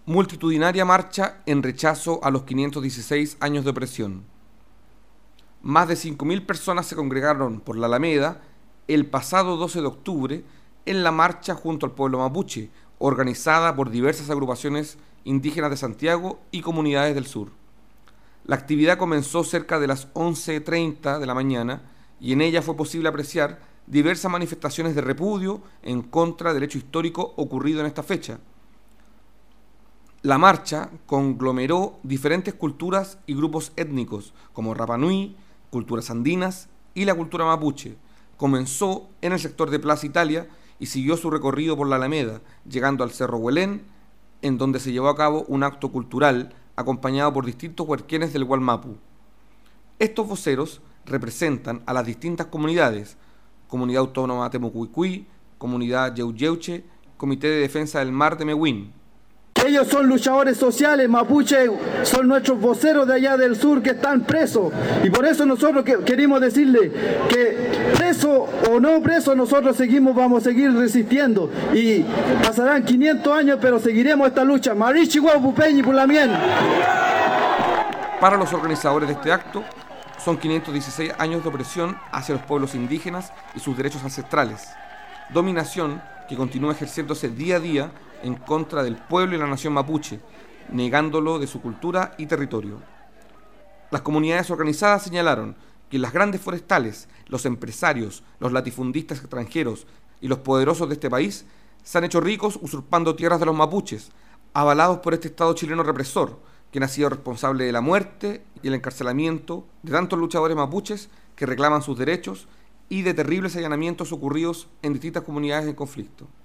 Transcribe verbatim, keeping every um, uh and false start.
Multitudinaria marcha en rechazo a los quinientos dieciséis años de opresión. Más de cinco mil personas se congregaron por la Alameda el pasado doce de octubre en la marcha junto al pueblo mapuche, organizada por diversas agrupaciones indígenas de Santiago y comunidades del sur. La actividad comenzó cerca de las once treinta de la mañana y en ella fue posible apreciar diversas manifestaciones de repudio en contra del hecho histórico ocurrido en esta fecha. La marcha conglomeró diferentes culturas y grupos étnicos como Rapa Nui, culturas andinas y la cultura mapuche. Comenzó en el sector de Plaza Italia y siguió su recorrido por la Alameda, llegando al Cerro Huelén, en donde se llevó a cabo un acto cultural acompañado por distintos huerquenes del Gualmapu. Estos voceros representan a las distintas comunidades: Comunidad Autónoma Temucuicui, Comunidad Yeuyeuche, Comité de Defensa del Mar de Mewin. Ellos son luchadores sociales, mapuche, son nuestros voceros de allá del sur que están presos. Y por eso nosotros que, queremos decirle que preso o no preso, nosotros seguimos, vamos a seguir resistiendo. Y pasarán quinientos años, pero seguiremos esta lucha. Marichi Guapupeñi Pulamien. Para los organizadores de este acto, son quinientos dieciséis años de opresión hacia los pueblos indígenas y sus derechos ancestrales. Dominación que continúa ejerciéndose día a día en contra del pueblo y la nación mapuche, negándolo de su cultura y territorio. Las comunidades organizadas señalaron que las grandes forestales, los empresarios, los latifundistas extranjeros y los poderosos de este país se han hecho ricos usurpando tierras de los mapuches, avalados por este Estado chileno represor, quien ha sido responsable de la muerte y el encarcelamiento de tantos luchadores mapuches que reclaman sus derechos y de terribles allanamientos ocurridos en distintas comunidades en conflicto.